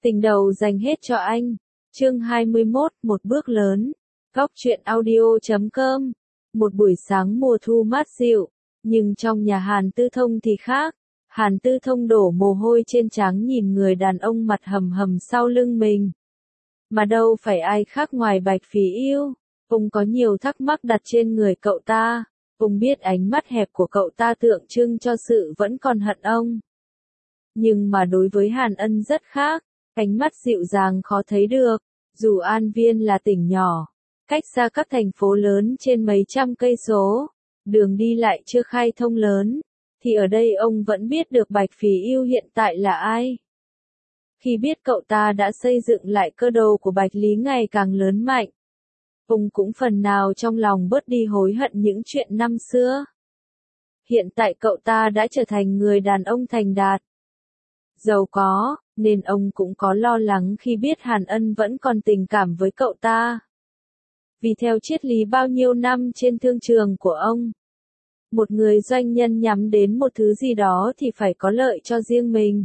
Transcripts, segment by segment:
Tình đầu dành hết cho anh. Chương 21, một bước lớn. Góc truyện audio.com. Một buổi sáng mùa thu mát dịu, nhưng trong nhà Hàn Tư Thông thì khác. Hàn Tư Thông đổ mồ hôi trên trán nhìn người đàn ông mặt hầm hầm sau lưng mình. Mà đâu phải ai khác ngoài Bạch Phỉ Yêu. Ông có nhiều thắc mắc đặt trên người cậu ta. Ông biết ánh mắt hẹp của cậu ta tượng trưng cho sự vẫn còn hận ông. Nhưng mà đối với Hàn Ân rất khác. Ánh mắt dịu dàng khó thấy được. Dù An Viên là tỉnh nhỏ, cách xa các thành phố lớn trên mấy trăm cây số, đường đi lại chưa khai thông lớn, thì ở đây ông vẫn biết được Bạch Phỉ Yêu hiện tại là ai. Khi biết cậu ta đã xây dựng lại cơ đồ của Bạch Lý ngày càng lớn mạnh, ông cũng phần nào trong lòng bớt đi hối hận những chuyện năm xưa. Hiện tại cậu ta đã trở thành người đàn ông thành đạt, giàu có, nên ông cũng có lo lắng khi biết Hàn Ân vẫn còn tình cảm với cậu ta. Vì theo triết lý bao nhiêu năm trên thương trường của ông, một người doanh nhân nhắm đến một thứ gì đó thì phải có lợi cho riêng mình.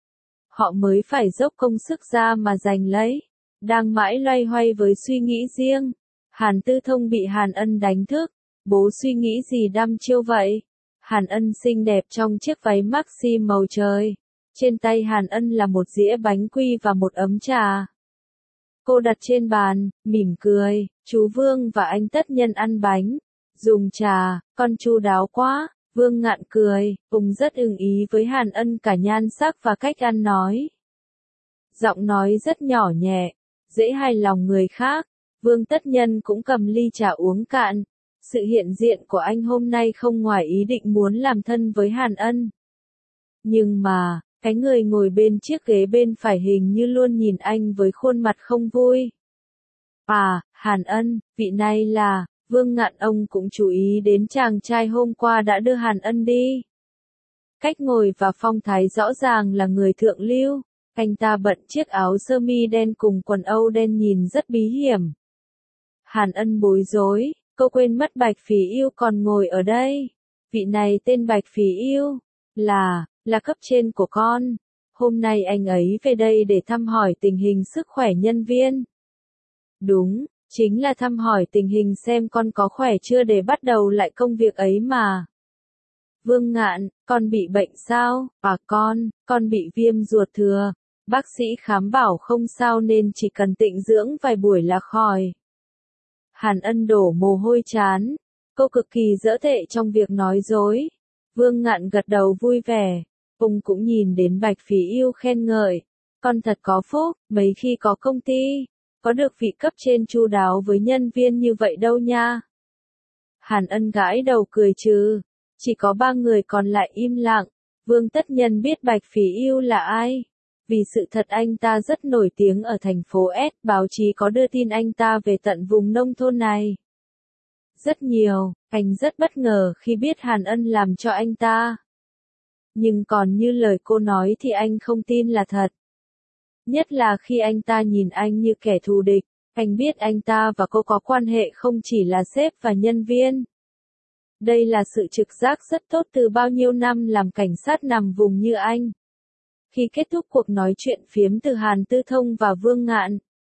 Họ mới phải dốc công sức ra mà giành lấy. Đang mãi loay hoay với suy nghĩ riêng, Hàn Tư Thông bị Hàn Ân đánh thức. Bố suy nghĩ gì đăm chiêu vậy? Hàn Ân xinh đẹp trong chiếc váy maxi màu trời. Trên tay Hàn Ân là một dĩa bánh quy và một ấm trà. Cô đặt trên bàn, mỉm cười, chú Vương và anh Tất Nhân ăn bánh, dùng trà, con chu đáo quá. Vương Ngạn cười, ông rất ưng ý với Hàn Ân cả nhan sắc và cách ăn nói. Giọng nói rất nhỏ nhẹ, dễ hài lòng người khác. Vương Tất Nhân cũng cầm ly trà uống cạn. Sự hiện diện của anh hôm nay không ngoài ý định muốn làm thân với Hàn Ân. Nhưng mà, cái người ngồi bên chiếc ghế bên phải hình như luôn nhìn anh với khuôn mặt không vui. À, Hàn Ân, vị này là, Vương Ngạn ông cũng chú ý đến chàng trai hôm qua đã đưa Hàn Ân đi. Cách ngồi và phong thái rõ ràng là người thượng lưu, anh ta bận chiếc áo sơ mi đen cùng quần âu đen nhìn rất bí hiểm. Hàn Ân bối rối, cô quên mất Bạch Phỉ Yêu còn ngồi ở đây. Vị này tên Bạch Phỉ Yêu, là cấp trên của con. Hôm nay anh ấy về đây để thăm hỏi tình hình sức khỏe nhân viên. Đúng, chính là thăm hỏi tình hình xem con có khỏe chưa để bắt đầu lại công việc ấy mà. Vương Ngạn, con bị bệnh sao? À con bị viêm ruột thừa. Bác sĩ khám bảo không sao nên chỉ cần tịnh dưỡng vài buổi là khỏi. Hàn Ân đổ mồ hôi trán. Cô cực kỳ dỡ tệ trong việc nói dối. Vương Ngạn gật đầu vui vẻ. Ông cũng nhìn đến Bạch Phỉ Yêu khen ngợi. Con thật có phúc, mấy khi có công ty, có được vị cấp trên chu đáo với nhân viên như vậy đâu nha. Hàn Ân gãi đầu cười trừ. Chỉ có 3 người còn lại im lặng. Vương Tất Nhân biết Bạch Phỉ Yêu là ai. Vì sự thật anh ta rất nổi tiếng ở thành phố S, báo chí có đưa tin anh ta về tận vùng nông thôn này. Rất nhiều, anh rất bất ngờ khi biết Hàn Ân làm cho anh ta. Nhưng còn như lời cô nói thì anh không tin là thật. Nhất là khi anh ta nhìn anh như kẻ thù địch, anh biết anh ta và cô có quan hệ không chỉ là sếp và nhân viên. Đây là sự trực giác rất tốt từ bao nhiêu năm làm cảnh sát nằm vùng như anh. Khi kết thúc cuộc nói chuyện phiếm từ Hàn Tư Thông và Vương Ngạn,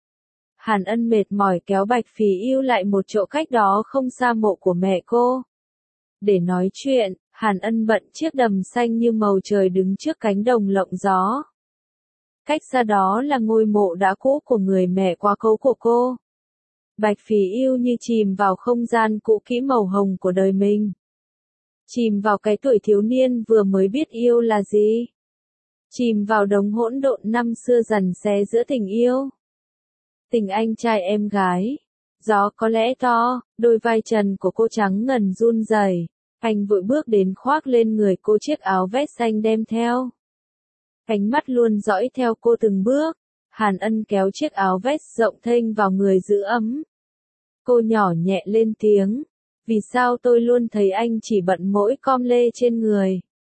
Hàn Ân mệt mỏi kéo Bạch Phỉ Yêu lại một chỗ cách đó không xa mộ của mẹ cô. Để nói chuyện, Hàn Ân bận chiếc đầm xanh như màu trời đứng trước cánh đồng lộng gió. Cách xa đó là ngôi mộ đã cũ của người mẹ quá cố của cô. Bạch Phỉ Yêu như chìm vào không gian cũ kỹ màu hồng của đời mình. Chìm vào cái tuổi thiếu niên vừa mới biết yêu là gì. Chìm vào đống hỗn độn năm xưa dằn xé giữa tình yêu. Tình anh trai em gái. Gió có lẽ to, đôi vai trần của cô trắng ngần run rẩy. Anh vội bước đến khoác lên người cô chiếc áo vest xanh đem theo. Ánh mắt luôn dõi theo cô từng bước. Hàn Ân kéo chiếc áo vest rộng thênh vào người giữ ấm. Cô nhỏ nhẹ lên tiếng. Vì sao tôi luôn thấy anh chỉ bận mỗi com lê trên người?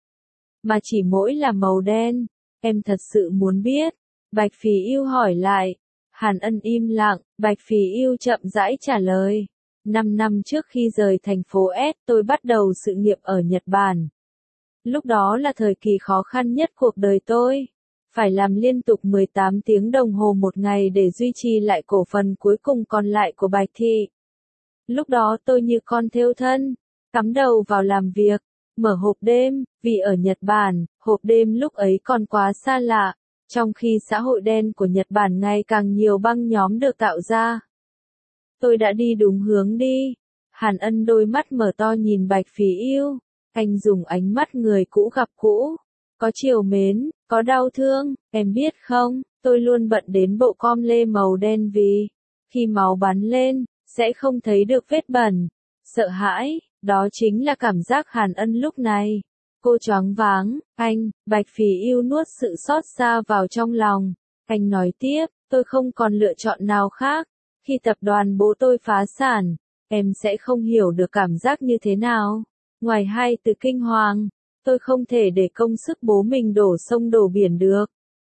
Mà chỉ mỗi là màu đen. Em thật sự muốn biết. Bạch Phỉ Yêu hỏi lại. Hàn Ân im lặng. Bạch Phỉ Yêu chậm rãi trả lời. 5 năm trước khi rời thành phố S, tôi bắt đầu sự nghiệp ở Nhật Bản. Lúc đó là thời kỳ khó khăn nhất cuộc đời tôi. phải làm liên tục 18 tiếng đồng hồ một ngày để duy trì lại cổ phần cuối cùng còn lại của Bạch Thị. Lúc đó tôi như con thêu thân, cắm đầu vào làm việc, mở hộp đêm, vì ở Nhật Bản, hộp đêm lúc ấy còn quá xa lạ, trong khi xã hội đen của Nhật Bản ngày càng nhiều băng nhóm được tạo ra. Tôi đã đi đúng hướng đi. Hàn Ân đôi mắt mở to nhìn Bạch Phỉ Yêu, anh dùng ánh mắt người cũ gặp cũ, có trìu mến, có đau thương, em biết không, tôi luôn bận đến bộ com lê màu đen vì, khi máu bắn lên, sẽ không thấy được vết bẩn. Sợ hãi, đó chính là cảm giác Hàn Ân lúc này. Cô choáng váng, anh, Bạch Phỉ Yêu nuốt sự xót xa vào trong lòng. Anh nói tiếp, tôi không còn lựa chọn nào khác. Khi tập đoàn bố tôi phá sản, em sẽ không hiểu được cảm giác như thế nào. Ngoài hai từ kinh hoàng, tôi không thể để công sức bố mình đổ sông đổ biển được.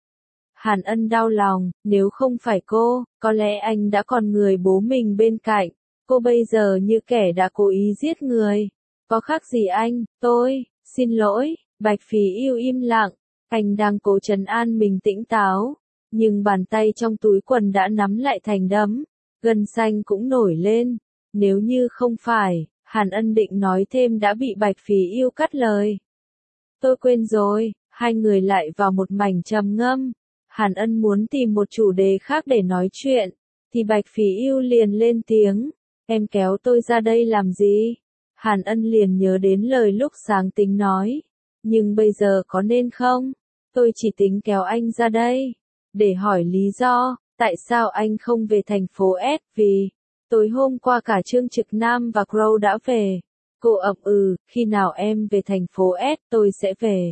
Hàn Ân đau lòng, nếu không phải cô, có lẽ anh đã còn người bố mình bên cạnh. Cô bây giờ như kẻ đã cố ý giết người. Có khác gì anh, tôi, xin lỗi, Bạch Phỉ Yêu im lặng. Anh đang cố trấn an mình tĩnh táo. Nhưng bàn tay trong túi quần đã nắm lại thành đấm. Gân xanh cũng nổi lên. Nếu như không phải, Hàn Ân định nói thêm đã bị Bạch Phỉ Yêu cắt lời. Tôi quên rồi, hai người lại vào một mảnh trầm ngâm. Hàn Ân muốn tìm một chủ đề khác để nói chuyện, thì Bạch Phỉ Yêu liền lên tiếng, em kéo tôi ra đây làm gì? Hàn Ân liền nhớ đến lời lúc sáng tính nói, nhưng bây giờ có nên không? Tôi chỉ tính kéo anh ra đây, để hỏi lý do, tại sao anh không về thành phố S vì, tối hôm qua cả Trương Trực Nam và Crow đã về. Cô ậm khi nào em về thành phố S tôi sẽ về.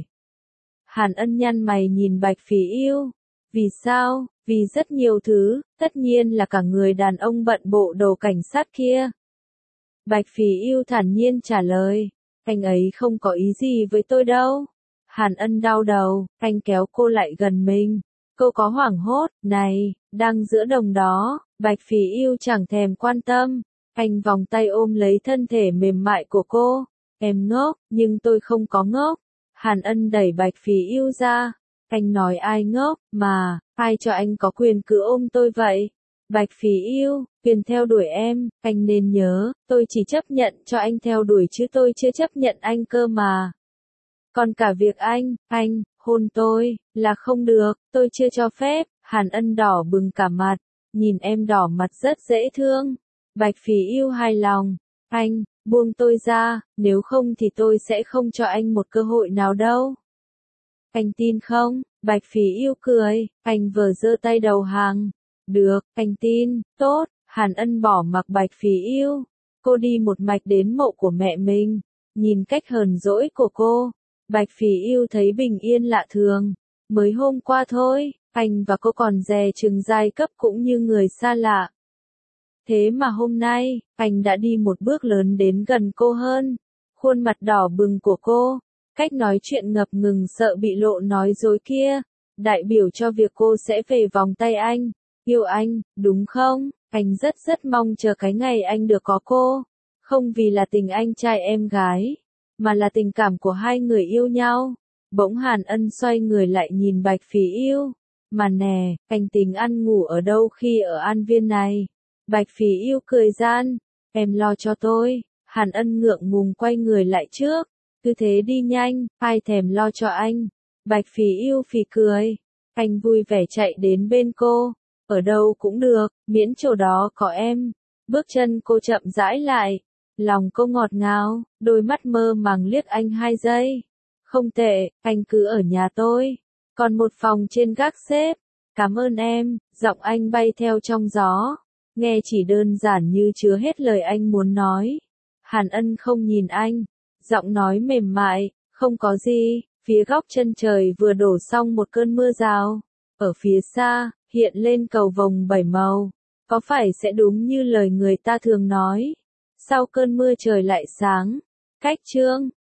Hàn Ân nhăn mày nhìn Bạch Phỉ Yêu. Vì sao? Vì rất nhiều thứ, tất nhiên là cả người đàn ông bận bộ đồ cảnh sát kia. Bạch Phỉ Yêu thản nhiên trả lời, anh ấy không có ý gì với tôi đâu. Hàn Ân đau đầu, anh kéo cô lại gần mình. Cô có hoảng hốt, này, đang giữa đồng đó, Bạch Phỉ Yêu chẳng thèm quan tâm. Anh vòng tay ôm lấy thân thể mềm mại của cô. Em ngốc, nhưng tôi không có ngốc. Hàn Ân đẩy Bạch Phỉ Yêu ra. Anh nói ai ngốc, mà, ai cho anh có quyền cứ ôm tôi vậy? Bạch Phỉ Yêu, quyền theo đuổi em, anh nên nhớ, tôi chỉ chấp nhận cho anh theo đuổi chứ tôi chưa chấp nhận anh cơ mà. Còn cả việc anh, hôn tôi, là không được, tôi chưa cho phép. Hàn Ân đỏ bừng cả mặt, nhìn em đỏ mặt rất dễ thương. Bạch Phỉ Yêu hài lòng, anh, buông tôi ra, nếu không thì tôi sẽ không cho anh một cơ hội nào đâu. Anh tin không? Bạch Phỉ Yêu cười, anh vừa giơ tay đầu hàng. Được, anh tin, tốt. Hàn Ân bỏ mặc Bạch Phỉ Yêu. Cô đi một mạch đến mộ của mẹ mình. Nhìn cách hờn dỗi của cô, Bạch Phỉ Yêu thấy bình yên lạ thường. Mới hôm qua thôi, anh và cô còn dè chừng giai cấp cũng như người xa lạ. Thế mà hôm nay, anh đã đi một bước lớn đến gần cô hơn. Khuôn mặt đỏ bừng của cô, cách nói chuyện ngập ngừng sợ bị lộ nói dối kia, đại biểu cho việc cô sẽ về vòng tay anh, yêu anh, đúng không? Anh rất mong chờ cái ngày anh được có cô. Không vì là tình anh trai em gái, mà là tình cảm của hai người yêu nhau. Bỗng Hàn Ân xoay người lại nhìn Bạch Phỉ Yêu. Mà nè, anh tính ăn ngủ ở đâu khi ở An Viên này? Bạch Phỉ Yêu cười gian. Em lo cho tôi. Hàn Ân ngượng ngùng quay người lại trước. Cứ thế đi nhanh, ai thèm lo cho anh. Bạch Phỉ Yêu phì cười. Anh vui vẻ chạy đến bên cô. Ở đâu cũng được, miễn chỗ đó có em. Bước chân cô chậm rãi lại. Lòng cô ngọt ngào, đôi mắt mơ màng liếc anh 2 giây. Không tệ, anh cứ ở nhà tôi. Còn một phòng trên gác xếp. Cảm ơn em, giọng anh bay theo trong gió. Nghe chỉ đơn giản như chứa hết lời anh muốn nói. Hàn Ân không nhìn anh. Giọng nói mềm mại, không có gì. Phía góc chân trời vừa đổ xong một cơn mưa rào. Ở phía xa, hiện lên cầu vồng 7 màu. Có phải sẽ đúng như lời người ta thường nói? Sau cơn mưa trời lại sáng. Cách chương